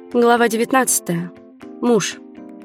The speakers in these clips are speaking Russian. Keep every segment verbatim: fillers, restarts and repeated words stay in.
Глава девятнадцатая. Муж.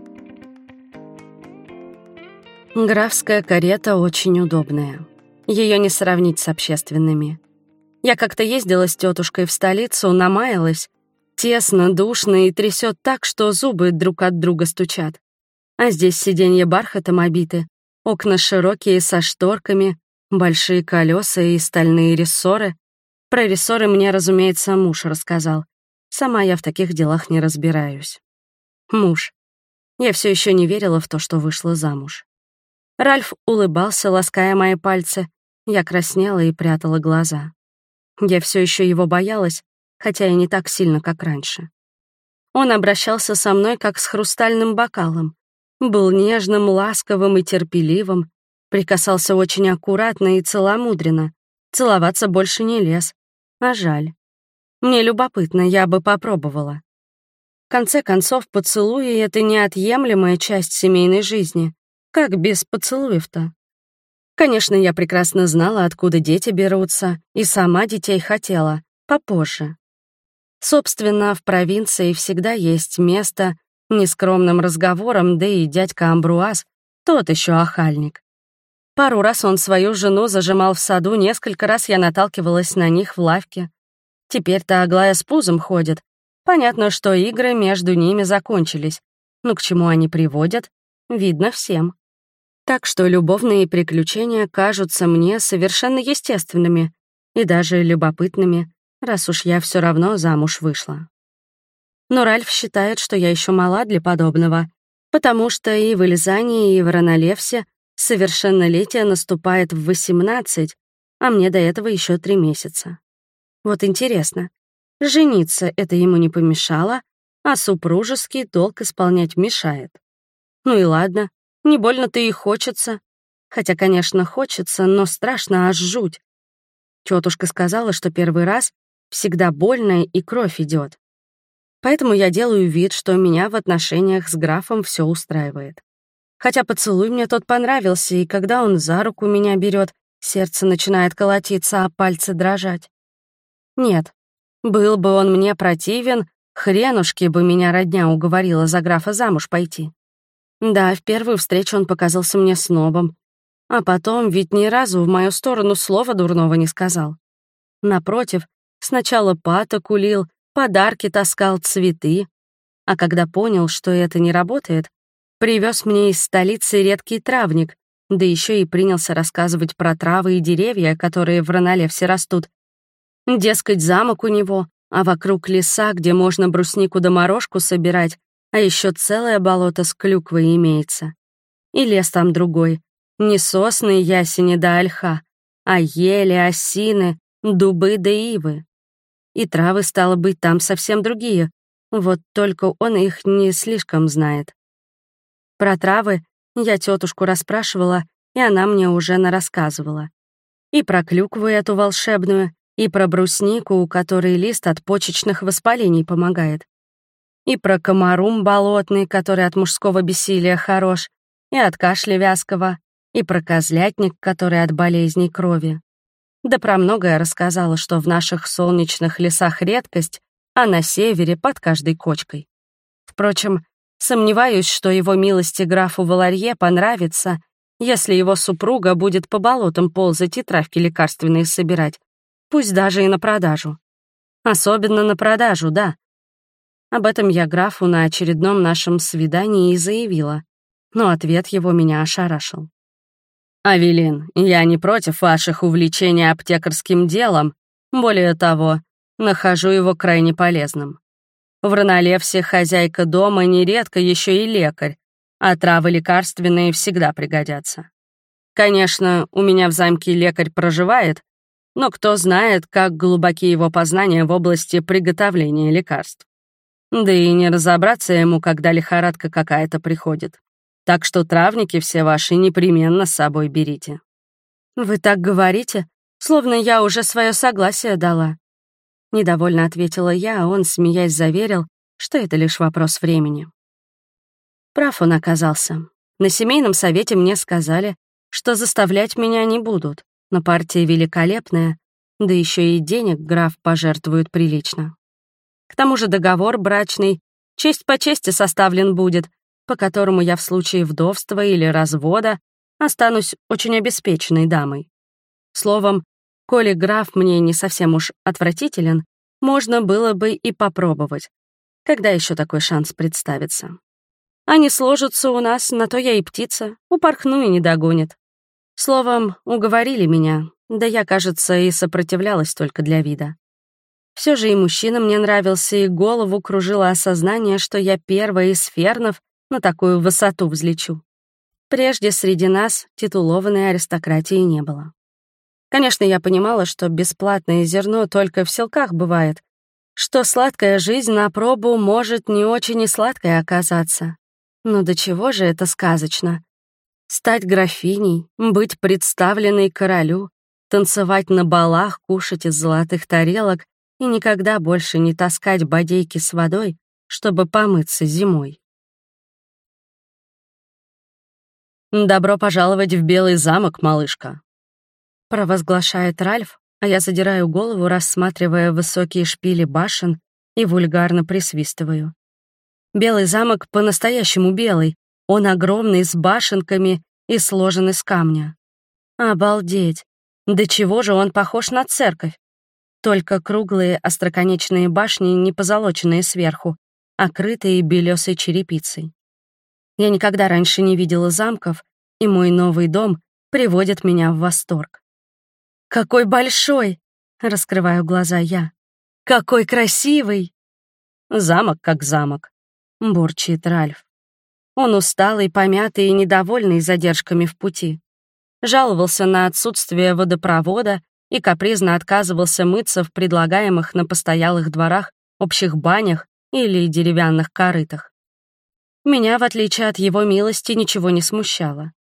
Графская карета очень удобная. Ее не сравнить с общественными. Я как-то ездила с тетушкой в столицу, намаялась. Тесно, душно и трясет так, что зубы друг от друга стучат. А здесь сиденья бархатом обиты, окна широкие со шторками, большие колеса и стальные рессоры. Про рессоры мне, разумеется, муж рассказал. Сама я в таких делах не разбираюсь. Муж. Я все еще не верила в то, что вышла замуж. Ральф улыбался, лаская мои пальцы. Я краснела и прятала глаза. Я все еще его боялась, хотя и не так сильно, как раньше. Он обращался со мной, как с хрустальным бокалом. Был нежным, ласковым и терпеливым. Прикасался очень аккуратно и целомудренно. Целоваться больше не лез. А жаль. Мне любопытно, я бы попробовала. В конце концов, поцелуи — это неотъемлемая часть семейной жизни. Как без поцелуев-то? Конечно, я прекрасно знала, откуда дети берутся, и сама детей хотела, попозже. Собственно, в провинции всегда есть место нескромным разговорам, да и дядька Амбруаз — тот еще охальник. Пару раз он свою жену зажимал в саду, несколько раз я наталкивалась на них в лавке. Теперь-то Аглая с пузом ходит. Понятно, что игры между ними закончились. Но к чему они приводят, видно всем. Так что любовные приключения кажутся мне совершенно естественными и даже любопытными, раз уж я все равно замуж вышла. Но Ральф считает, что я еще мала для подобного, потому что и в Эльзане, и в Ранолевсе совершеннолетие наступает в восемнадцать, а мне до этого еще три месяца. Вот интересно, жениться это ему не помешало, а супружеский долг исполнять мешает. Ну и ладно, не больно-то и хочется. Хотя, конечно, хочется, но страшно аж жуть. Тетушка сказала, что первый раз всегда больно и кровь идет. Поэтому я делаю вид, что меня в отношениях с графом все устраивает. Хотя поцелуй мне тот понравился, и когда он за руку меня берет, сердце начинает колотиться, а пальцы дрожать. Нет, был бы он мне противен, хренушки бы меня родня уговорила за графа замуж пойти. Да, в первую встречу он показался мне снобом, а потом ведь ни разу в мою сторону слова дурного не сказал. Напротив, сначала пата кулил, подарки таскал, цветы, а когда понял, что это не работает, привез мне из столицы редкий травник, да еще и принялся рассказывать про травы и деревья, которые в Ранолевсе растут. Дескать, замок у него, а вокруг леса, где можно бруснику да морожку собирать, а еще целое болото с клюквой имеется. И лес там другой. Не сосны, ясени да ольха, а ели, осины, дубы да ивы. И травы, стало быть, там совсем другие, вот только он их не слишком знает. Про травы я тетушку расспрашивала, и она мне уже нарассказывала. И про клюкву эту волшебную, и про бруснику, у которой лист от почечных воспалений помогает. И про комарум болотный, который от мужского бессилия хорош, и от кашля вязкого, и про козлятник, который от болезней крови. Да про многое рассказала, что в наших солнечных лесах редкость, а на севере под каждой кочкой. Впрочем, сомневаюсь, что его милости графу Валарье понравится, если его супруга будет по болотам ползать и травки лекарственные собирать, пусть даже и на продажу. Особенно на продажу, да. Об этом я графу на очередном нашем свидании и заявила, но ответ его меня ошарашил. «Авелин, я не против ваших увлечений аптекарским делом, более того, нахожу его крайне полезным. В Ранолевсе хозяйка дома нередко еще и лекарь, а травы лекарственные всегда пригодятся. Конечно, у меня в замке лекарь проживает, но кто знает, как глубоки его познания в области приготовления лекарств. Да и не разобраться ему, когда лихорадка какая-то приходит. Так что травники все ваши непременно с собой берите». «Вы так говорите, словно я уже свое согласие дала». Недовольно ответила я, а он, смеясь, заверил, что это лишь вопрос времени. Прав он оказался. На семейном совете мне сказали, что заставлять меня не будут, но партия великолепная, да еще и денег граф пожертвует прилично. К тому же договор брачный Честь по чести составлен будет, по которому я в случае вдовства или развода останусь очень обеспеченной дамой. Словом, коли граф мне не совсем уж отвратителен, можно было бы и попробовать. Когда еще такой шанс представится? Они сложатся у нас, на то я и птица, упорхну и не догонит. Словом, уговорили меня, да я, кажется, и сопротивлялась только для вида. Все же и мужчина мне нравился, и голову кружило осознание, что я первая из фернов на такую высоту взлечу. Прежде среди нас титулованной аристократии не было. Конечно, я понимала, что бесплатное зерно только в селках бывает, что сладкая жизнь на пробу может не очень и сладкой оказаться. Но до чего же это сказочно? Стать графиней, быть представленной королю, танцевать на балах, кушать из золотых тарелок и никогда больше не таскать бодейки с водой, чтобы помыться зимой. «Добро пожаловать в Белый замок, малышка», — провозглашает Ральф, а я задираю голову, рассматривая высокие шпили башен и вульгарно присвистываю. Белый замок по-настоящему белый, он огромный, с башенками и сложен из камня. Обалдеть! До чего же он похож на церковь? Только круглые остроконечные башни, не позолоченные сверху, а крытые белесой черепицей. Я никогда раньше не видела замков, и мой новый дом приводит меня в восторг. «Какой большой!» — раскрываю глаза я. «Какой красивый!» «Замок как замок», — бурчит Ральф. Он усталый, помятый и недовольный задержками в пути. Жаловался на отсутствие водопровода и капризно отказывался мыться в предлагаемых на постоялых дворах общих банях или деревянных корытах. Меня, в отличие от его милости, ничего не смущало.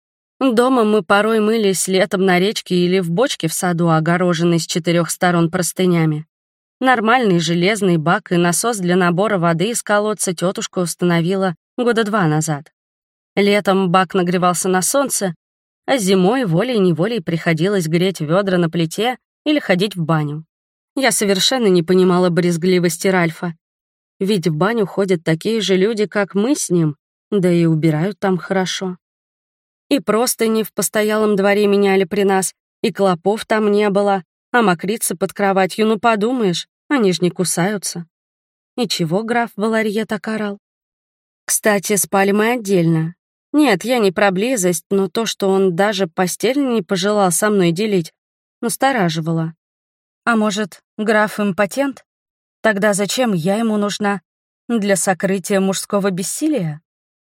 Дома мы порой мылись летом на речке или в бочке в саду, огороженной с четырех сторон простынями. Нормальный железный бак и насос для набора воды из колодца тетушка установила года два назад. Летом бак нагревался на солнце, а зимой волей-неволей приходилось греть ведра на плите или ходить в баню. Я совершенно не понимала брезгливости Ральфа, ведь в баню ходят такие же люди, как мы с ним, да и убирают там хорошо. И простыни в постоялом дворе меняли при нас, и клопов там не было, а мокрицы под кроватью, ну подумаешь, они ж не кусаются. И чего граф Валарье так орал? Кстати, спали мы отдельно. Нет, я не про близость, но то, что он даже постель не пожелал со мной делить, настораживало. А может, граф импотент? Тогда зачем я ему нужна? Для сокрытия мужского бессилия?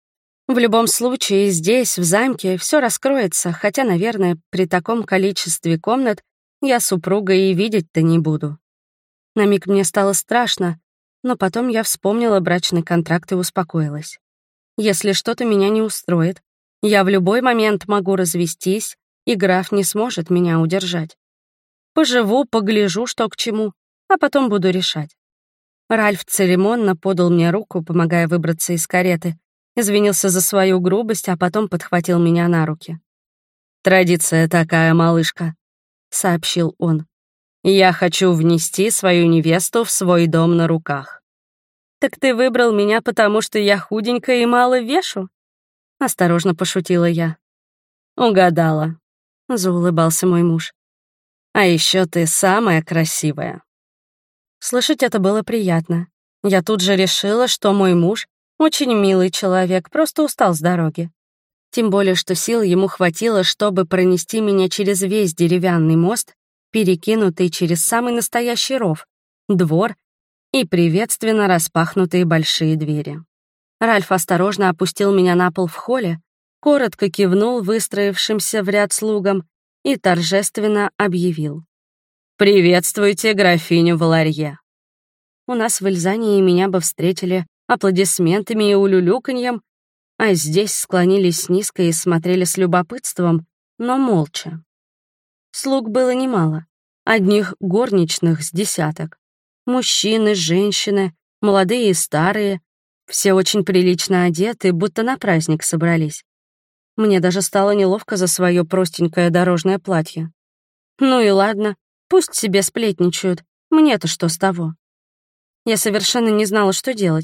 В любом случае, здесь, в замке, все раскроется, хотя, наверное, при таком количестве комнат я супруга и видеть-то не буду. На миг мне стало страшно, но потом я вспомнила брачный контракт и успокоилась. Если что-то меня не устроит, я в любой момент могу развестись, и граф не сможет меня удержать. Поживу, погляжу, что к чему, а потом буду решать. Ральф церемонно подал мне руку, помогая выбраться из кареты, извинился за свою грубость, а потом подхватил меня на руки. «Традиция такая, малышка», — сообщил он. «Я хочу внести свою невесту в свой дом на руках». «Так ты выбрал меня, потому что я худенькая и мало вешу?» — осторожно пошутила я. «Угадала», — заулыбался мой муж. «А еще ты самая красивая». Слышать это было приятно. Я тут же решила, что мой муж очень милый человек, просто устал с дороги. Тем более, что сил ему хватило, чтобы пронести меня через весь деревянный мост, перекинутый через самый настоящий ров, двор и приветственно распахнутые большие двери. Ральф осторожно опустил меня на пол в холле, коротко кивнул выстроившимся в ряд слугам и торжественно объявил: «Приветствуйте графиню Валарье». У нас в Эльзании меня бы встретили аплодисментами и улюлюканьем, а здесь склонились низко и смотрели с любопытством, но молча. Слуг было немало, одних горничных с десяток. Мужчины, женщины, молодые и старые, все очень прилично одеты, будто на праздник собрались. Мне даже стало неловко за свое простенькое дорожное платье. Ну и ладно, пусть себе сплетничают, мне-то что с того? Я совершенно не знала, что делать.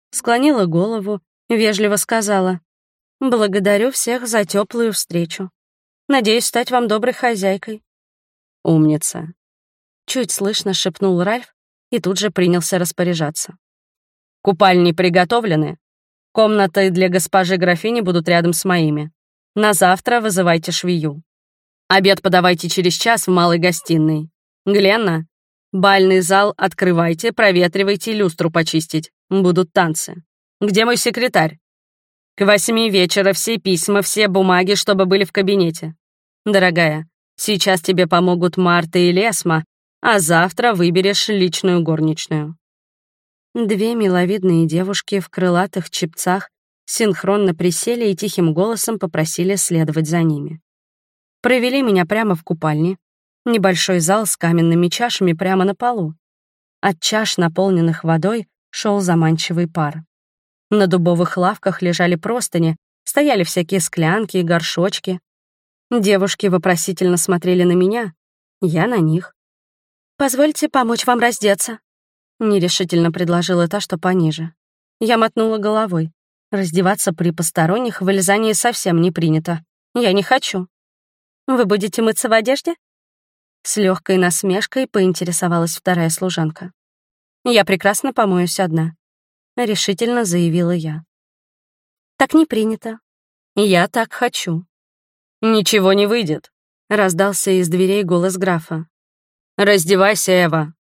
Склонила голову, вежливо сказала: «Благодарю всех за теплую встречу. Надеюсь стать вам доброй хозяйкой». «Умница», — чуть слышно шепнул Ральф и тут же принялся распоряжаться. «Купальни приготовлены. Комнаты для госпожи графини будут рядом с моими. На завтра вызывайте швею. Обед подавайте через час в малой гостиной. Гленна, бальный зал открывайте, проветривайте, люстру почистить. Будут танцы. Где мой секретарь? К восьми вечера все письма, все бумаги, чтобы были в кабинете. Дорогая, сейчас тебе помогут Марта и Лесма, а завтра выберешь личную горничную». Две миловидные девушки в крылатых чепцах синхронно присели и тихим голосом попросили следовать за ними. Провели меня прямо в купальне. Небольшой зал с каменными чашами прямо на полу. От чаш, наполненных водой, шел заманчивый пар. На дубовых лавках лежали простыни, стояли всякие склянки и горшочки. Девушки вопросительно смотрели на меня, я на них. «Позвольте помочь вам раздеться», — нерешительно предложила та, что пониже. Я мотнула головой. Раздеваться при посторонних в Эльзании совсем не принято. Я не хочу. «Вы будете мыться в одежде?» С легкой насмешкой поинтересовалась вторая служанка. «Я прекрасно помоюсь одна», — решительно заявила я. «Так не принято. Я так хочу». «Ничего не выйдет», — раздался из дверей голос графа. «Раздевайся, Эва».